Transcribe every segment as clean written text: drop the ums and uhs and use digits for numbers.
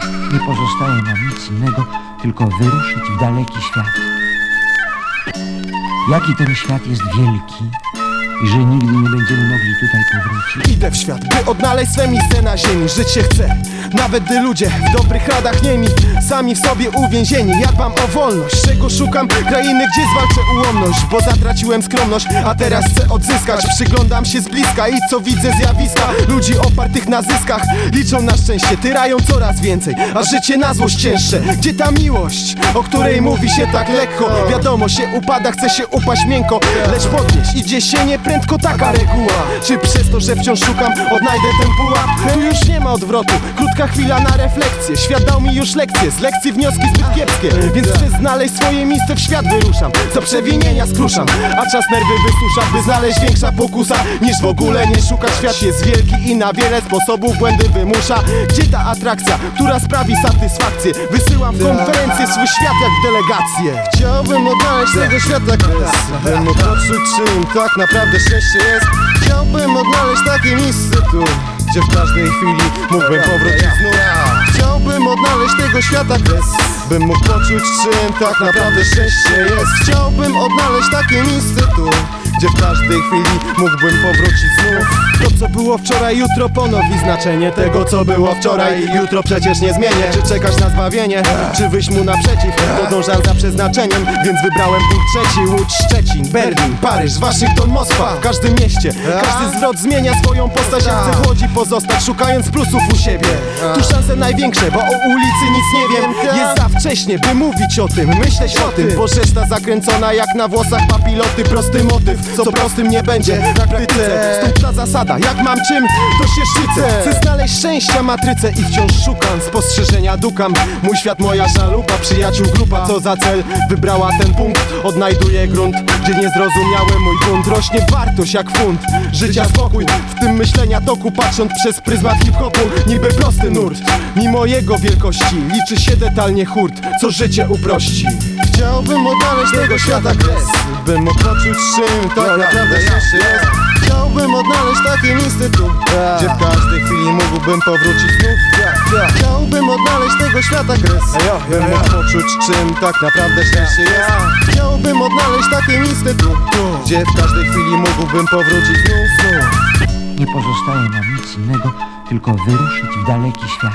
Nie pozostaje nam nic innego, tylko wyruszyć w daleki świat. Jaki ten świat jest wielki i że nigdy nie będziemy mogli tutaj powrócić. Idę w świat, by odnaleźć swe miejsce na ziemi. Żyć się chce, nawet gdy ludzie w dobrych radach niemi, sami w sobie uwięzieni. Ja dbam o wolność, czego szukam? Krainy, gdzie zwalczę ułomność, bo zatraciłem skromność, a teraz chcę odzyskać. Przyglądam się z bliska i co widzę? Zjawiska ludzi opartych na zyskach. Liczą na szczęście, tyrają coraz więcej, a życie na złość cięższe. Gdzie ta miłość, o której mówi się tak lekko? Wiadomo, się upada, chce się upaść miękko, lecz podnieść idzie się nieprędko, taka reguła. Czy przez to, że wciąż szukam, odnajdę ten pułap? Tu już nie ma odwrotu, krótka chwila na refleksję. Świat dał mi już lekcje, z lekcji wnioski zbyt kiepskie, więc chcę znaleźć swoje miejsce, w świat wyruszam. Co przewinienia skruszam, a czas nerwy wysusza, by znaleźć większa pokusa niż w ogóle nie szukać. Świat jest wielki i na wiele sposobów błędy wymusza. Gdzie ta atrakcja, która sprawi satysfakcję? Wysyłam w konferencję swój świat jak w delegację. Chciałbym odnaleźć tego świata kres, bym mógł poczuć, czym tak naprawdę szczęście jest. Chciałbym odnaleźć takie miejsce tu, gdzie w każdej chwili mógłbym powrócić znów. Chciałbym odnaleźć tego świata kres, bym mógł poczuć, czym tak naprawdę szczęście jest. Chciałbym odnaleźć takie miejsce tu, gdzie w każdej chwili mógłbym powrócić znów. To co było wczoraj, jutro ponowi znaczenie tego co było wczoraj. Jutro przecież nie zmienię. Czy czekać na zbawienie, czy wyjść mu naprzeciw? Podążam za przeznaczeniem, więc wybrałem punkt trzeci. Łódź, Szczecin, Berlin, Paryż, Waszyngton, Moskwa. W każdym mieście, każdy zwrot zmienia swoją postać. Ja chcę w Łodzi pozostać, szukając plusów u siebie. Tu szanse największe, bo o ulicy nic nie wiem. Jest za wcześnie, by mówić o tym, myśleć o tym, bo reszta zakręcona jak na włosach papiloty. Prosty motyw, co prostym nie będzie w praktyce. Stąd ta zasada, jak mam czym, to się szczycę. Chcę znaleźć szczęścia matrycę i wciąż szukam. Spostrzeżenia dukam, mój świat, moja żaluba. Przyjaciół grupa, co za cel wybrała ten punkt. Odnajduję grunt, gdzie niezrozumiały mój bunt. Rośnie wartość jak funt, życia spokój, w tym myślenia toku. Patrząc przez pryzmat hip-hopu, niby prosty nurt. Mimo jego wielkości liczy się detalnie hurt, co życie uprości. Chciałbym odnaleźć tego świata kres, bym mógł poczuć, czym tak naprawdę szczęście jest. Chciałbym odnaleźć takie miejsce tu, gdzie w każdej chwili mógłbym powrócić znów. Chciałbym odnaleźć tego świata kres, bym mógł poczuć, czym tak naprawdę szczęście jest. Chciałbym odnaleźć takie miejsce tu, gdzie w każdej chwili mógłbym powrócić znów. Nie pozostaje nam nic innego, tylko wyruszyć w daleki świat.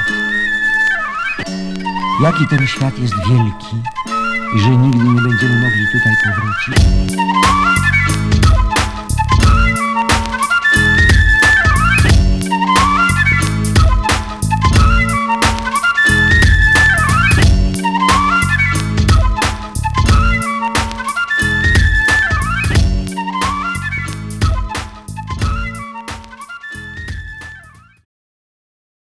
Jaki ten świat jest wielki i że nigdy nie będziemy mogli tutaj powrócić.